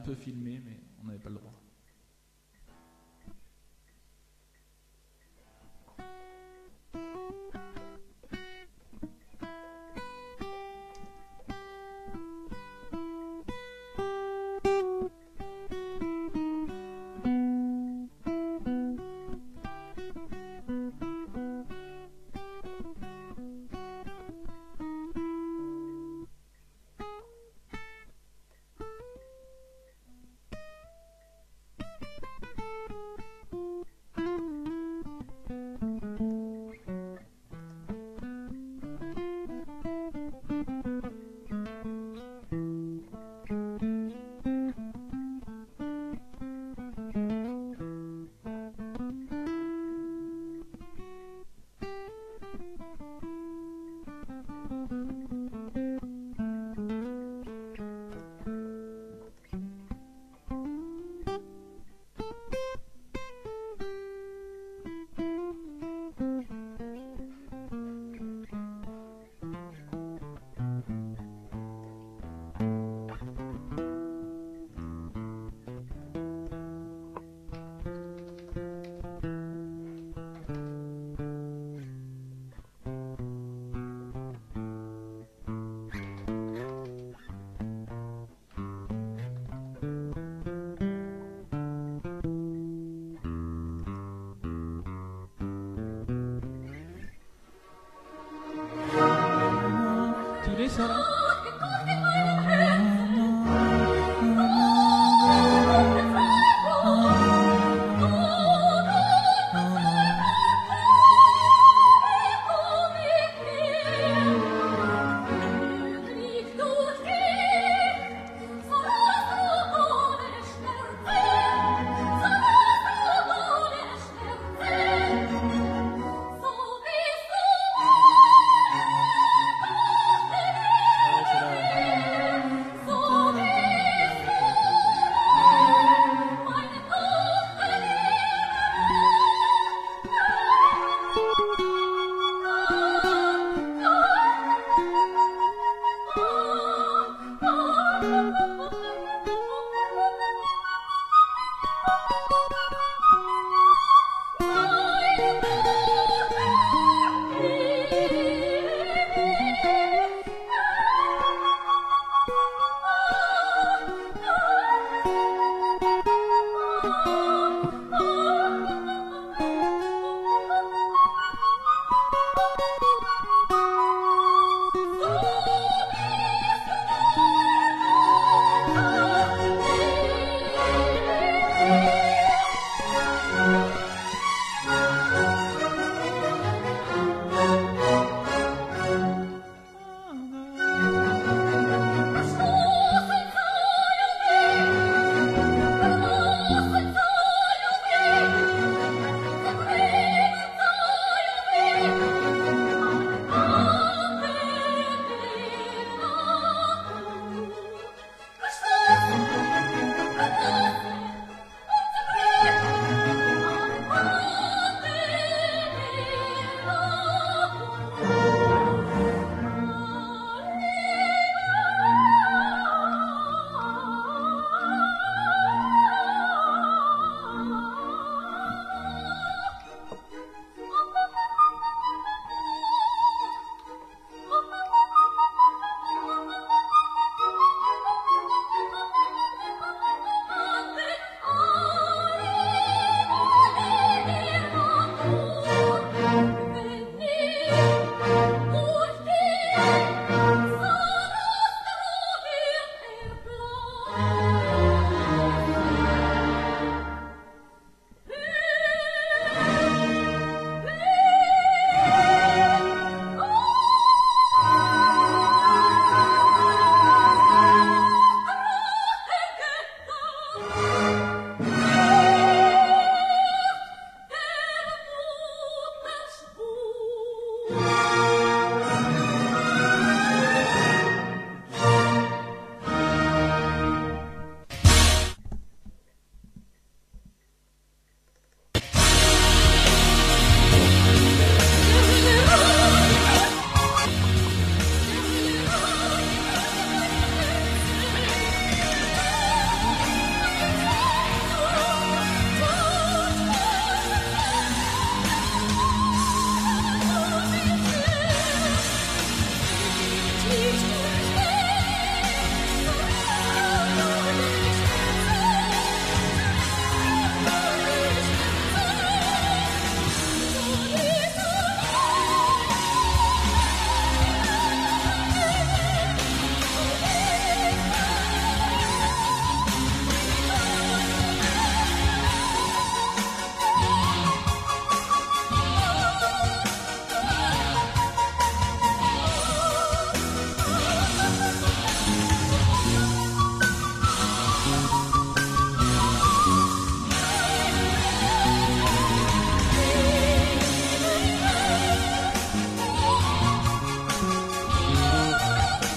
peu filmé, mais on n'avait pas le droit. Tu descends.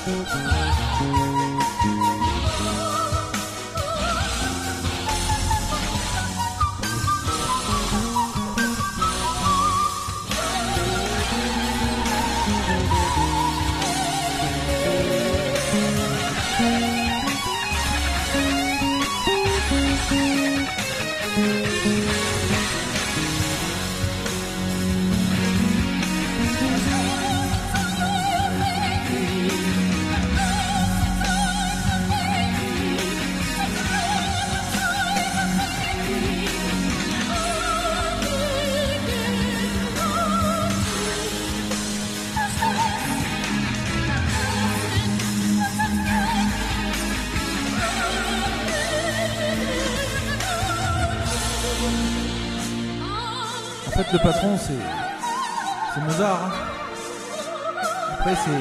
En fait, le patron, c'est Mozart. Hein. Après, c'est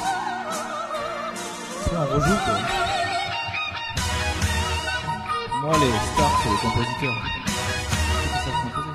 on rejoue quoi. Moi, les stars, c'est les compositeurs. Ceux qui savent composer.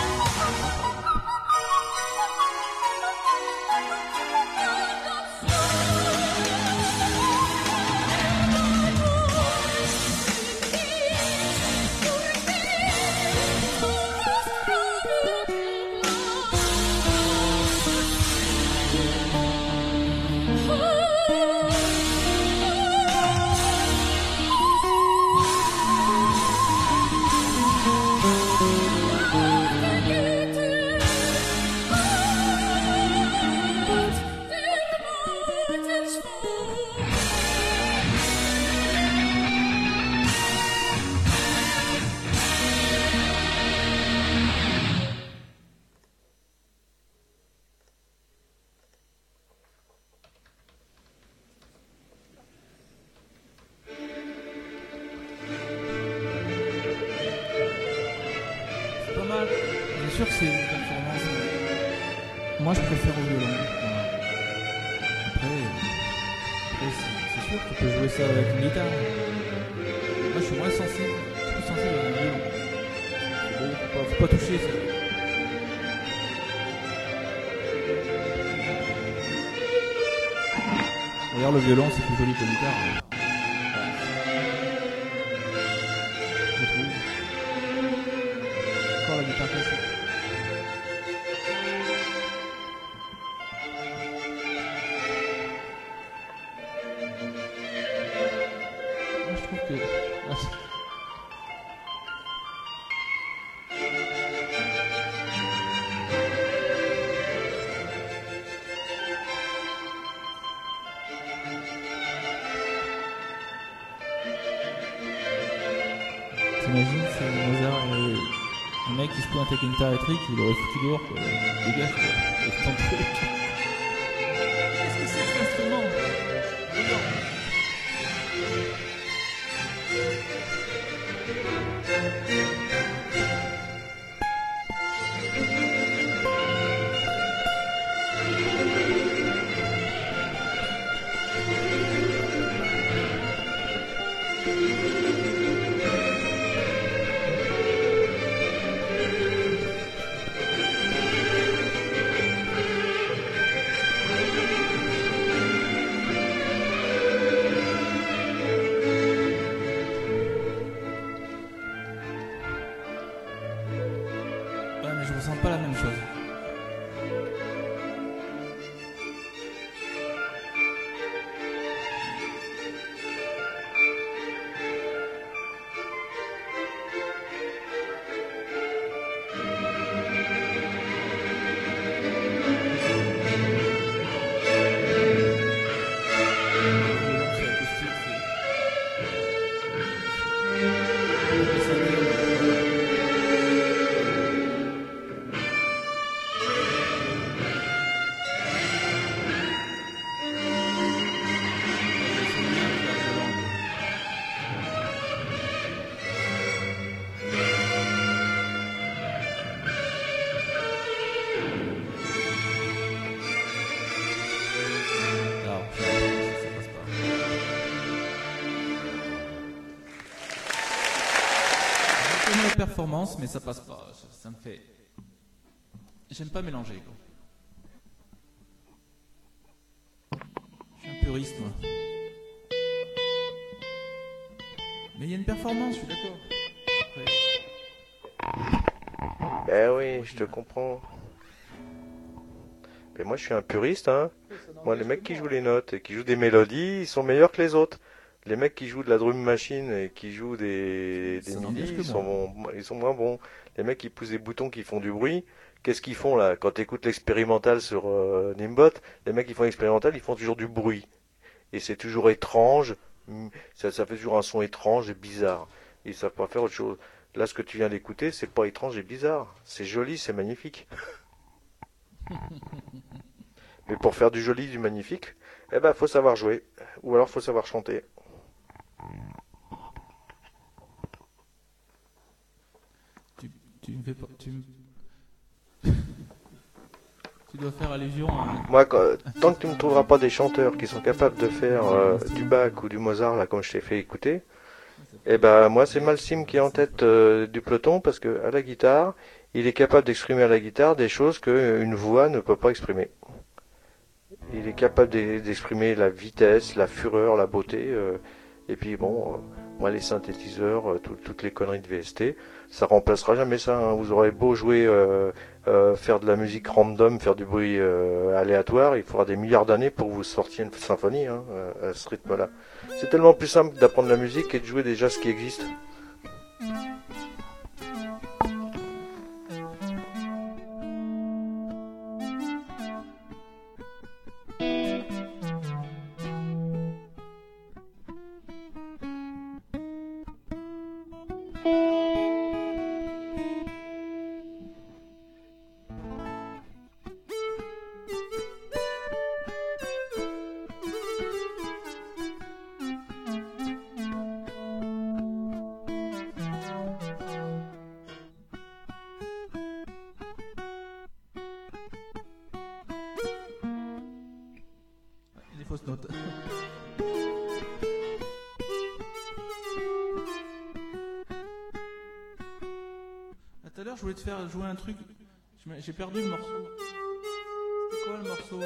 Bien sûr que c'est une performance. Moi je préfère au violon. Voilà. Après c'est sûr que tu peux jouer ça avec une guitare. Moi je suis moins sensible. Je suis plus sensible avec le violon. Bon, faut pas toucher ça. D'ailleurs le violon c'est plus joli que la guitare. Je trouve. Encore la guitare classique. Moi je trouve que... T'imagines, c'est Mozart et un mec qui se pointe avec une guitare électrique, il aurait foutu dehors quoi. Dégage quoi. Et tant de trucs. Qu'est-ce que c'est cet instrument? Ouais, mais je ressens pas la même chose. Performance, mais ça passe pas. Ça me fait. J'aime pas mélanger quoi. Je suis un puriste. puriste, moi. Mais il y a une performance, je suis d'accord. Après, Ben oui, je te comprends. Mais moi, je suis un puriste, hein. Moi, les mecs qui jouent les notes et qui jouent des mélodies, ils sont meilleurs que les autres. Les mecs qui jouent de la drum machine et qui jouent des ça MIDI, n'engage que ils sont, moi. ils sont moins bons. Les mecs qui poussent des boutons qui font du bruit, qu'est-ce qu'ils font là? Quand tu écoutes l'expérimental sur Nimbot, les mecs qui font l'expérimental, ils font toujours du bruit. Et c'est toujours étrange, ça fait toujours un son étrange et bizarre. Ils savent pas faire autre chose. Là, ce que tu viens d'écouter, c'est pas étrange et bizarre. C'est joli, c'est magnifique. Mais pour faire du joli, du magnifique, eh ben, faut savoir jouer. Ou alors, faut savoir chanter. Tu, tu me fais pas. Tu dois faire allusion à. Moi, tant que tu ne trouveras pas des chanteurs qui sont capables de faire du Bach ou du Mozart, là, comme je t'ai fait écouter, eh ben, moi, c'est Malsim qui est en tête du peloton parce que à la guitare, il est capable d'exprimer à la guitare des choses qu'une voix ne peut pas exprimer. Il est capable d'exprimer la vitesse, la fureur, la beauté. Et puis bon, moi les synthétiseurs, toutes les conneries de VST, ça remplacera jamais ça. Hein. Vous aurez beau jouer, faire de la musique random, faire du bruit aléatoire, il faudra des milliards d'années pour vous sortir une symphonie hein, à ce rythme-là. C'est tellement plus simple d'apprendre la musique et de jouer déjà ce qui existe. Des fausses notes. Tout à l'heure, je voulais te faire jouer un truc. J'ai perdu le morceau. C'était quoi le morceau?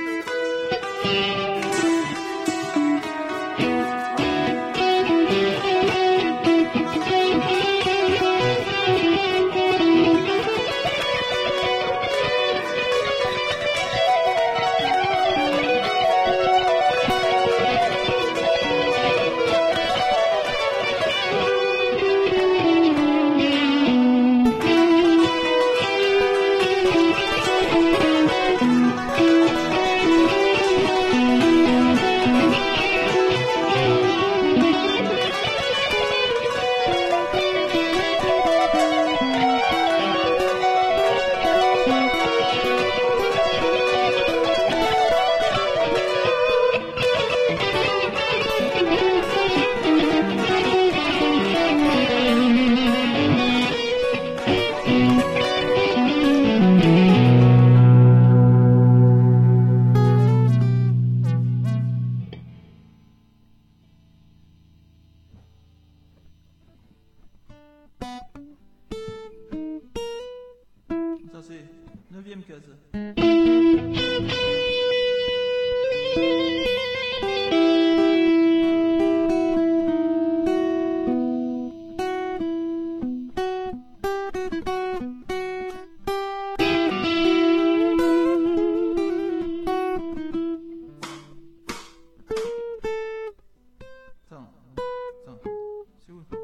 Ça c'est 9ème case. Attends, c'est où?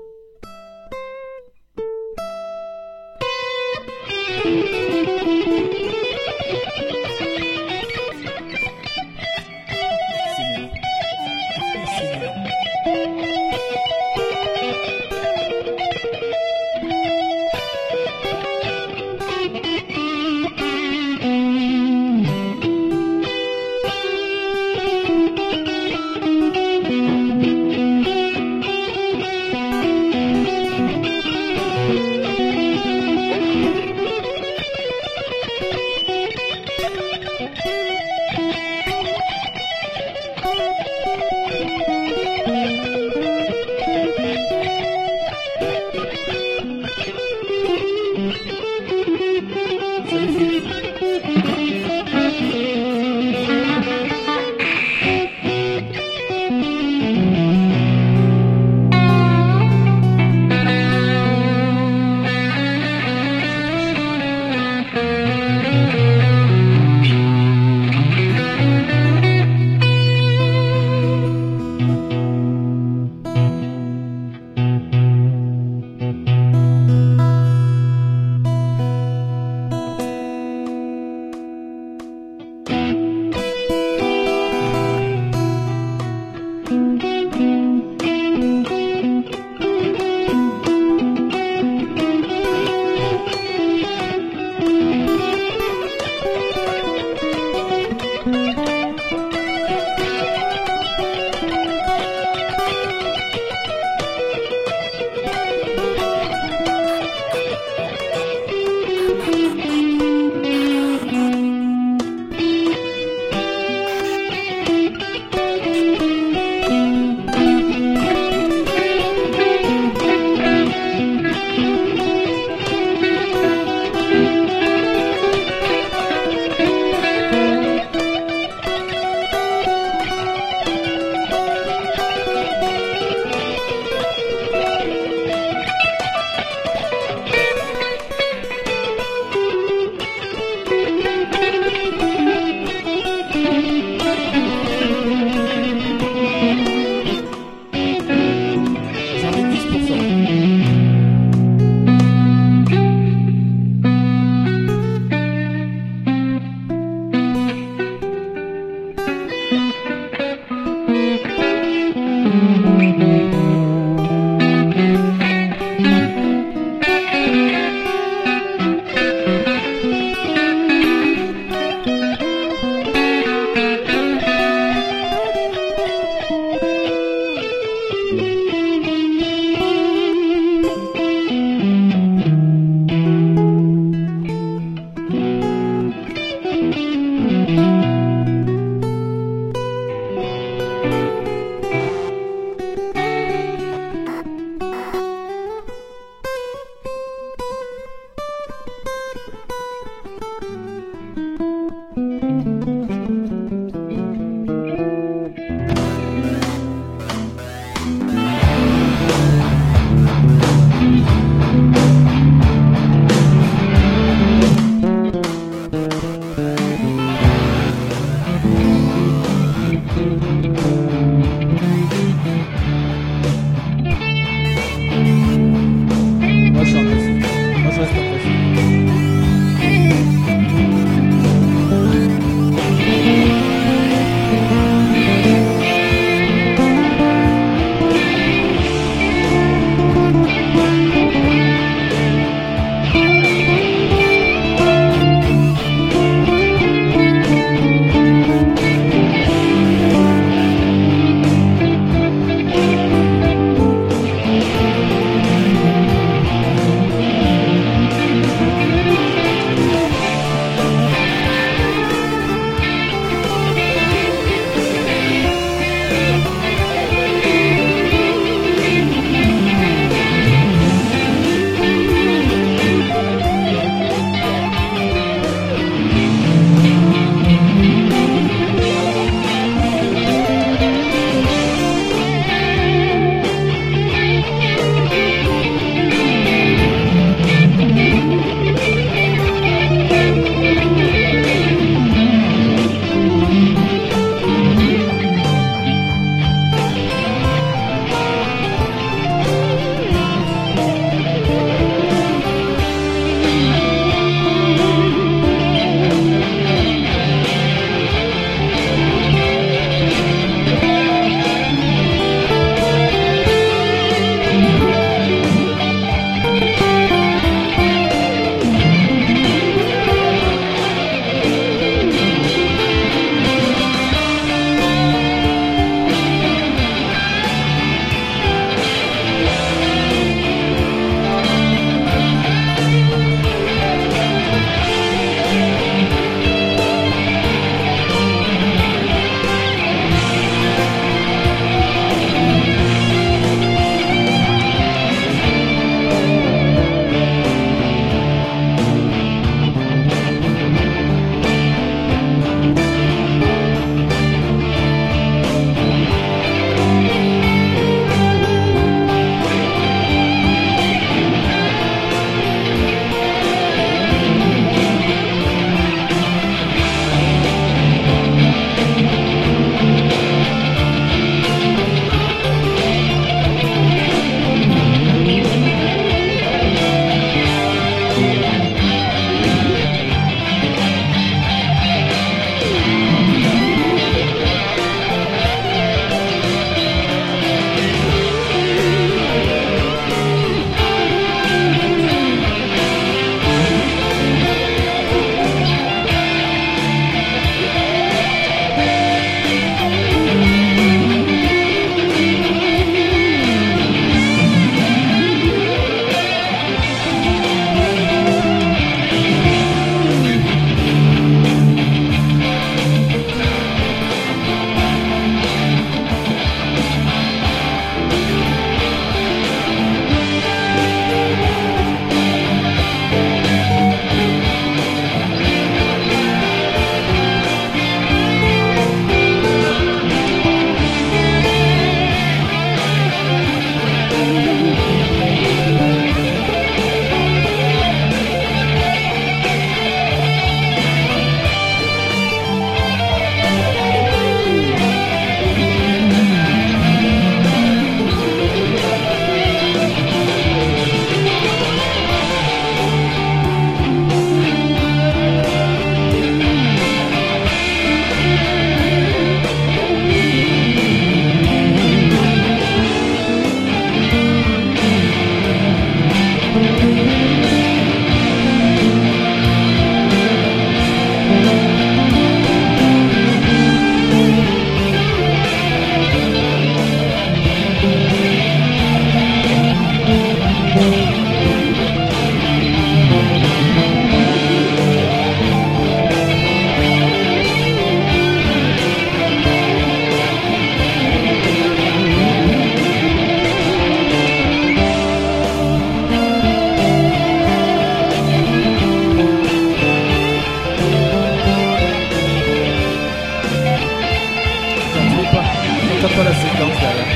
T'as pas la séquence derrière.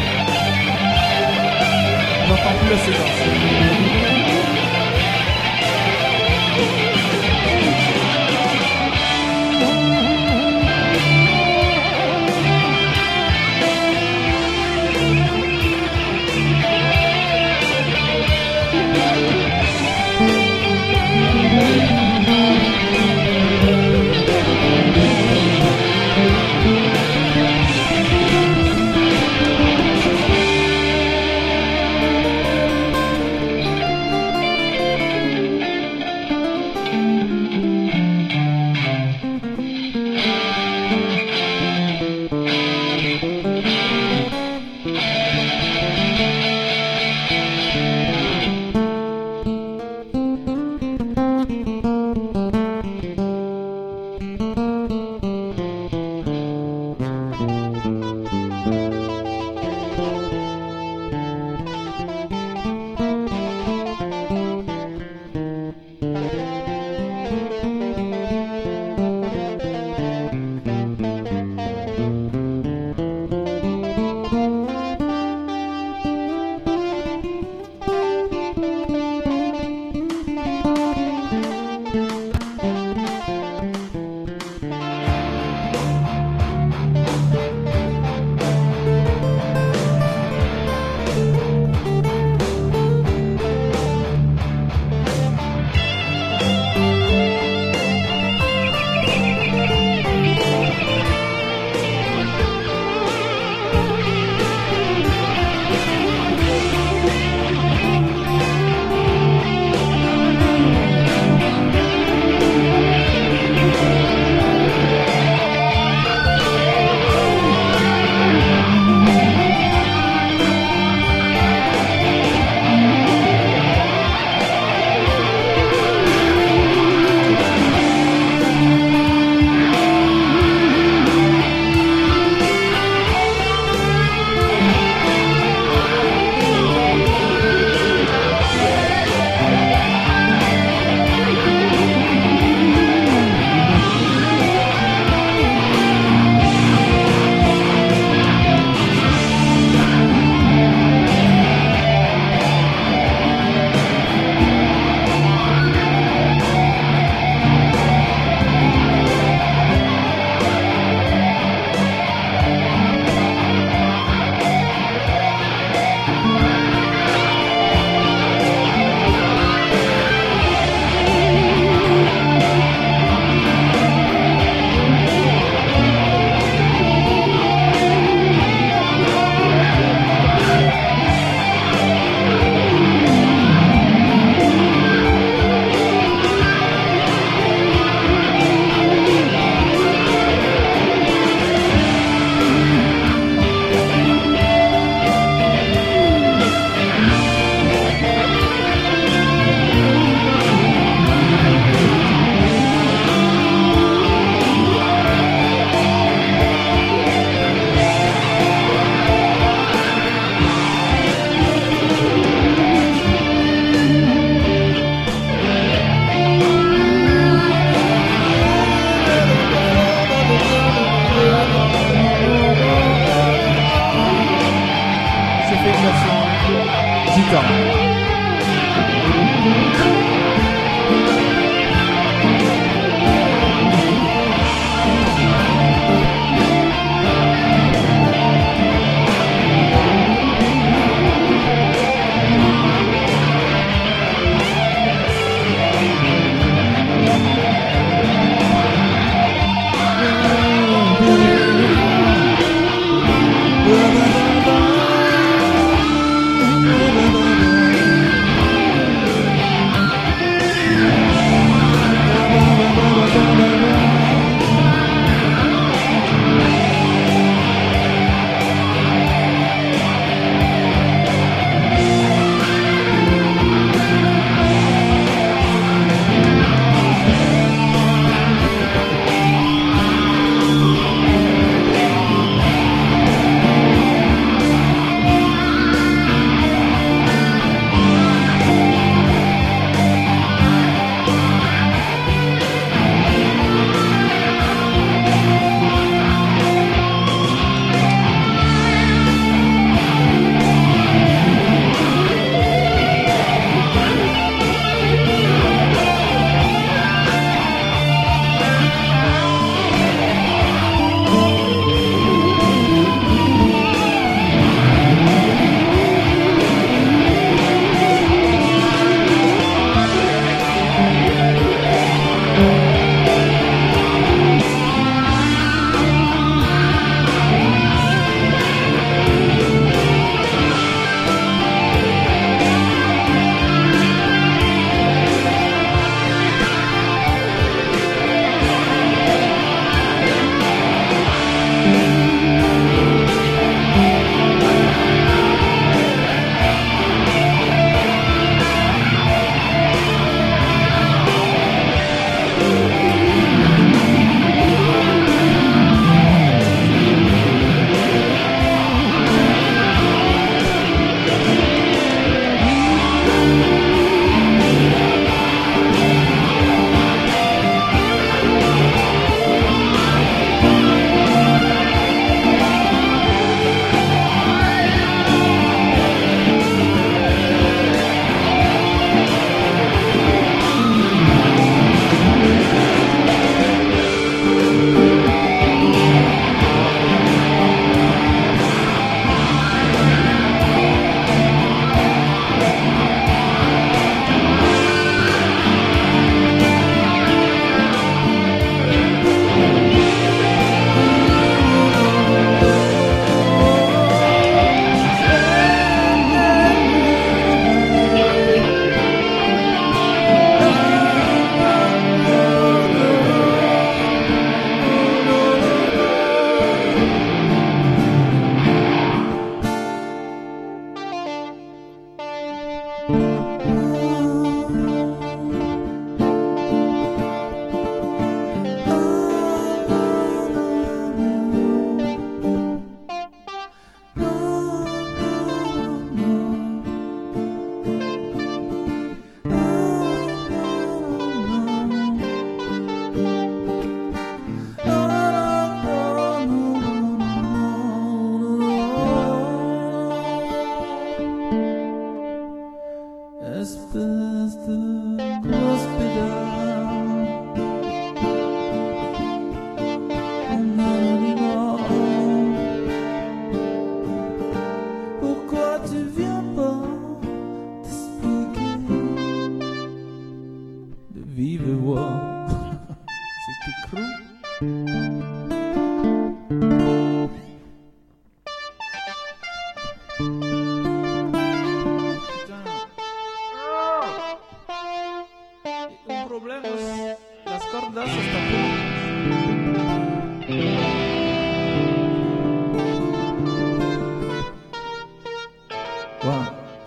J'entends plus la séquence.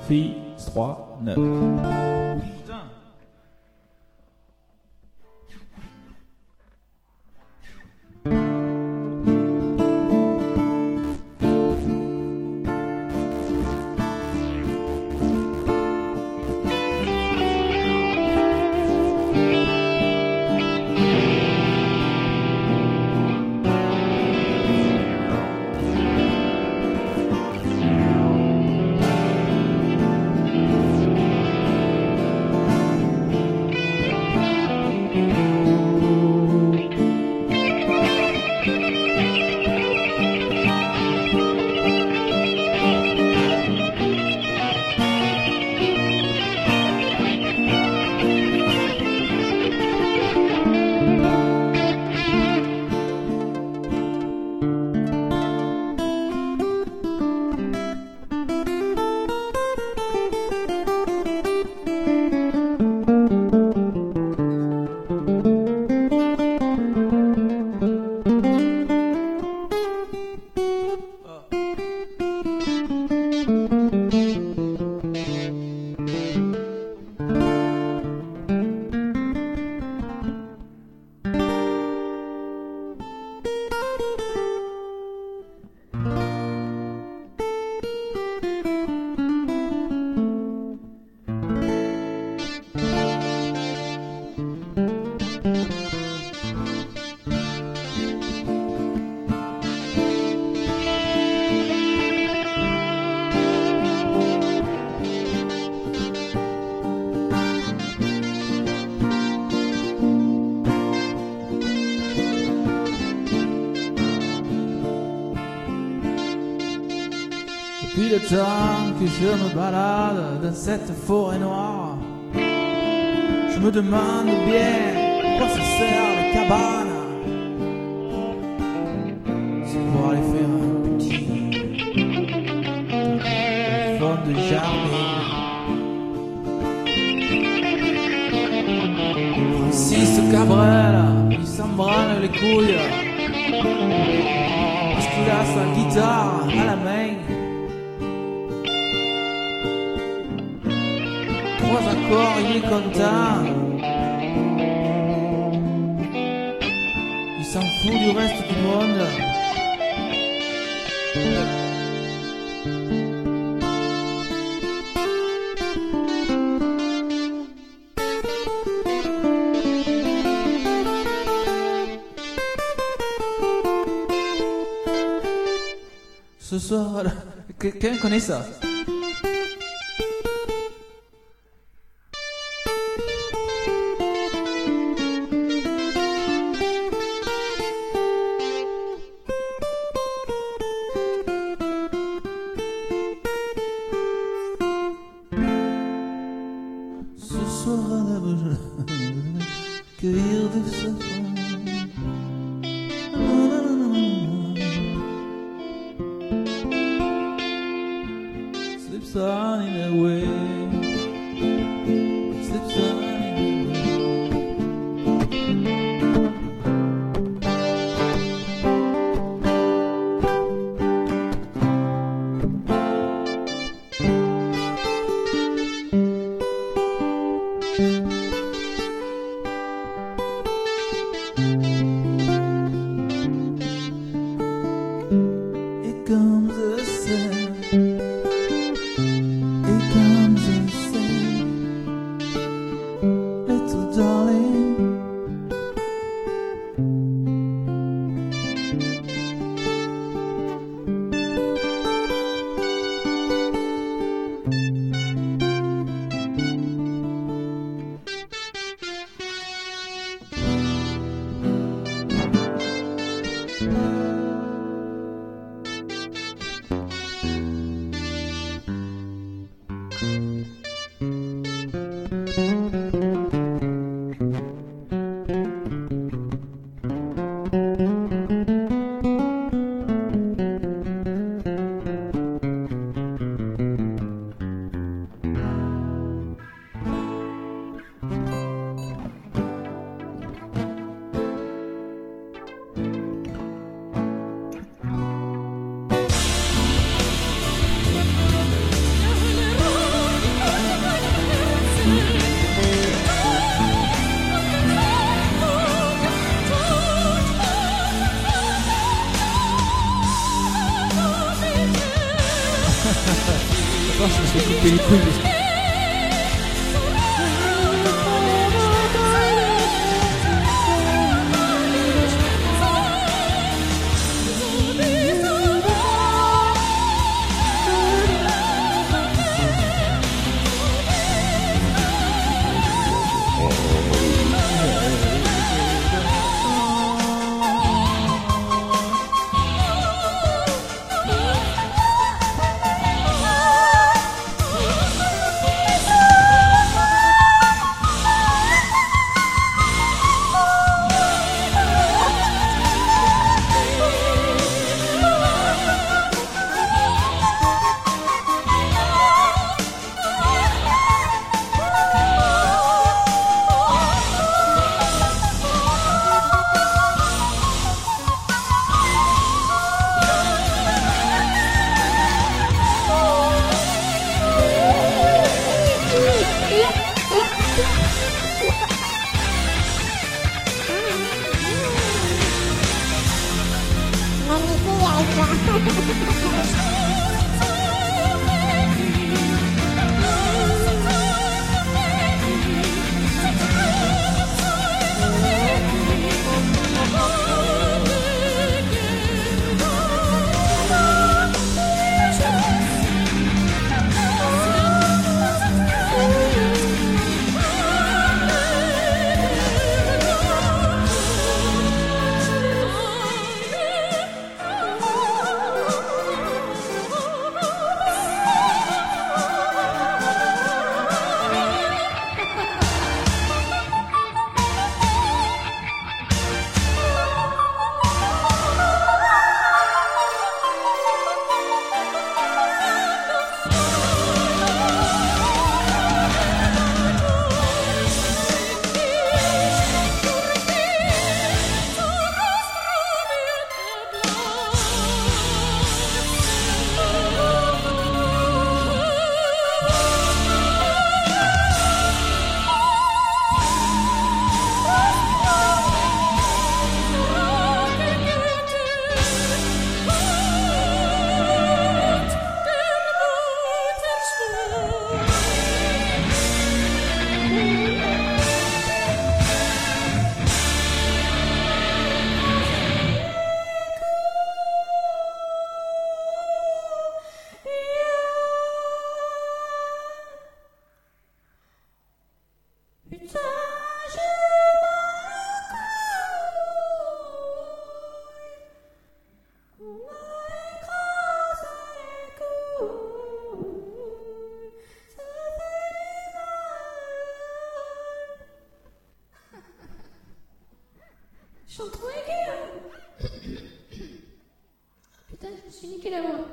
Fille 3, 9. Putain. Depuis le temps que je me balade dans cette forêt noire, je me demande bien à quoi ça sert les cabanes. C'est pour aller faire un petit fond de jardin. Francis Cabrel, il s'en branle les couilles parce qu'il a sa guitare à la main. 3 accords, il est content. Il s'en fout du reste du monde. Ce soir, quelqu'un connaît ça? Cueillir des safrans. Slips on in a way. Slips on in a It comes a sad, it comes a sad, little darling. soir, je me suis coupé les couilles. Je chante trop aiguë, hein. Putain, je me suis niqué la voix.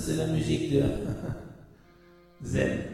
c'est la musique de Zen.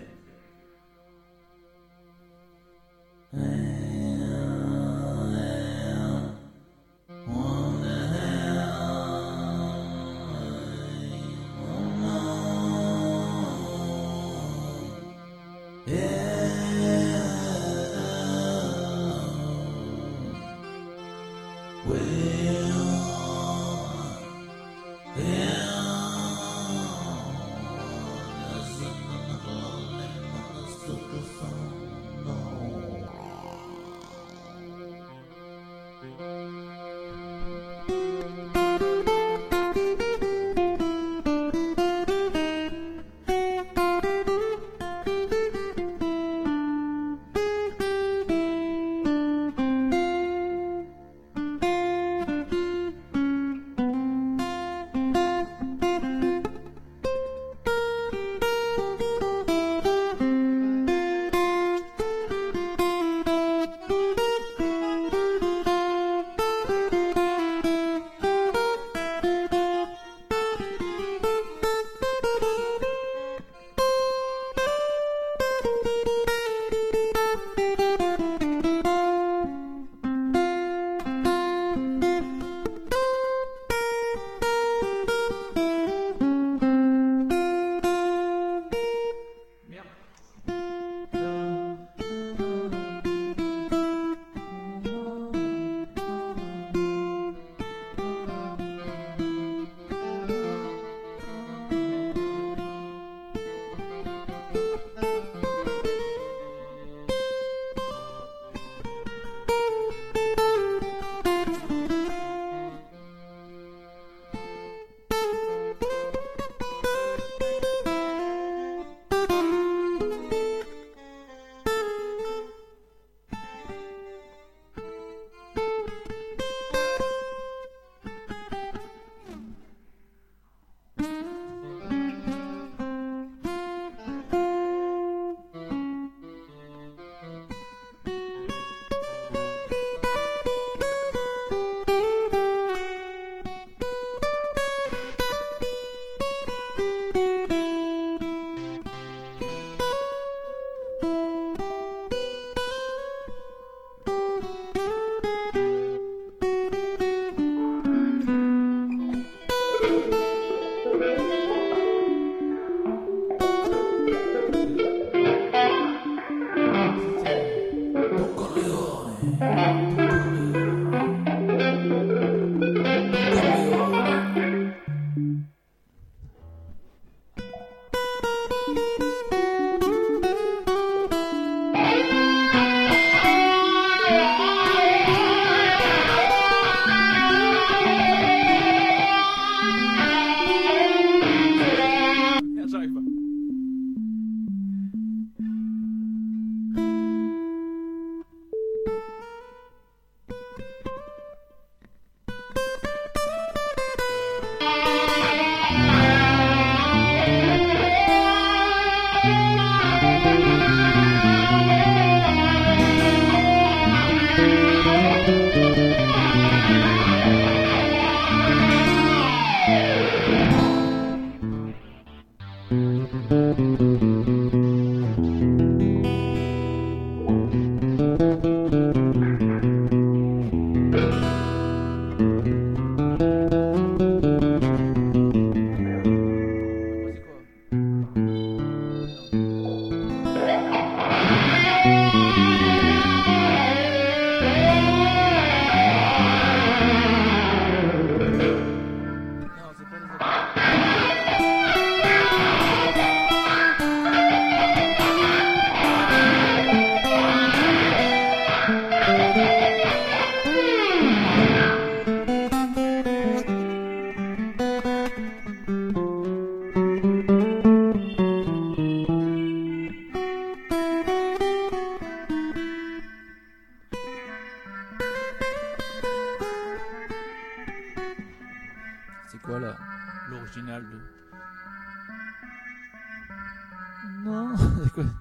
l'original de... Non, c'est quoi?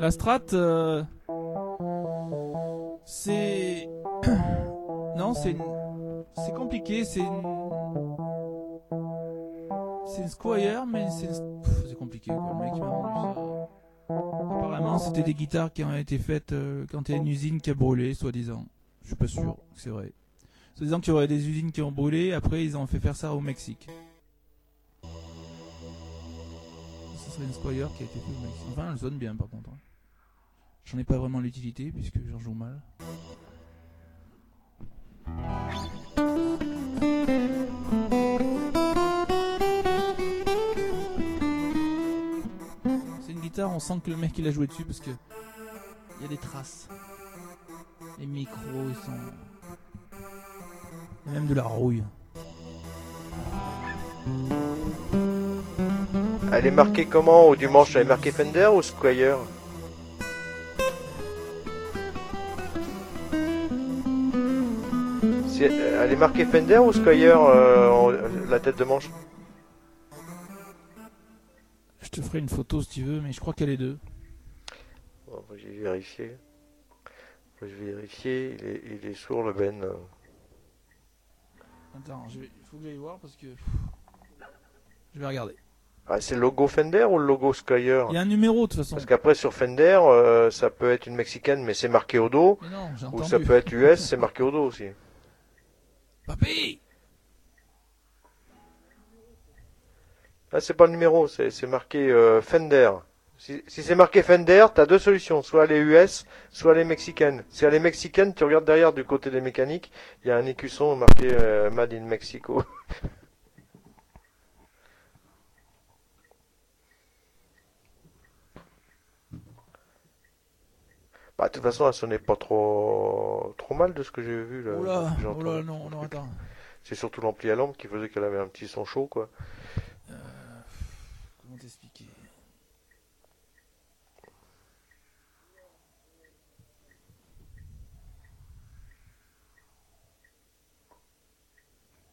La Strat, c'est... Non, c'est compliqué, c'est une Squire, mais c'est compliqué, quoi. Le mec qui m'a vendu ça... Apparemment, c'était des guitares qui ont été faites quand il y a une usine qui a brûlé, soi-disant. Je suis pas sûr que c'est vrai. Soi-disant qu'il y aurait des usines qui ont brûlé, après ils ont fait faire ça au Mexique. Ce serait une Squire qui a été faite au Mexique. Enfin, elle sonne bien par contre. J'en ai pas vraiment l'utilité puisque j'en joue mal. C'est une guitare, on sent que le mec il a joué dessus parce que il y a des traces. Les micros ils sont... Il y a même de la rouille. Elle est marquée comment au dimanche? Elle est marquée Fender ou Squire? Elle est marquée Fender ou Squire, la tête de manche? Je te ferai une photo si tu veux, mais je crois qu'elle est deux. Bon, je vais vérifier. Il est sourd le Ben. Attends, il faut que j'aille voir parce que... Je vais regarder. Ah, c'est le logo Fender ou le logo Squire? Il y a un numéro de toute façon. Parce qu'après sur Fender, ça peut être une mexicaine mais c'est marqué au dos. Mais non, j'ai Ou entendu. ça peut être US, c'est marqué au dos aussi. Papy! Là, c'est pas le numéro, c'est marqué Fender. Si c'est marqué Fender, t'as deux solutions. Soit elle est US, soit elle est mexicaine. Si elle est mexicaine, tu regardes derrière du côté des mécaniques, il y a un écusson marqué Made in Mexico. Bah, de toute façon, elle sonnait pas trop mal de ce que j'ai vu là. Oula, J'ai oula, entendu. non, attends. C'est surtout l'ampli à lampe qui faisait qu'elle avait un petit son chaud, quoi. Comment t'expliquer?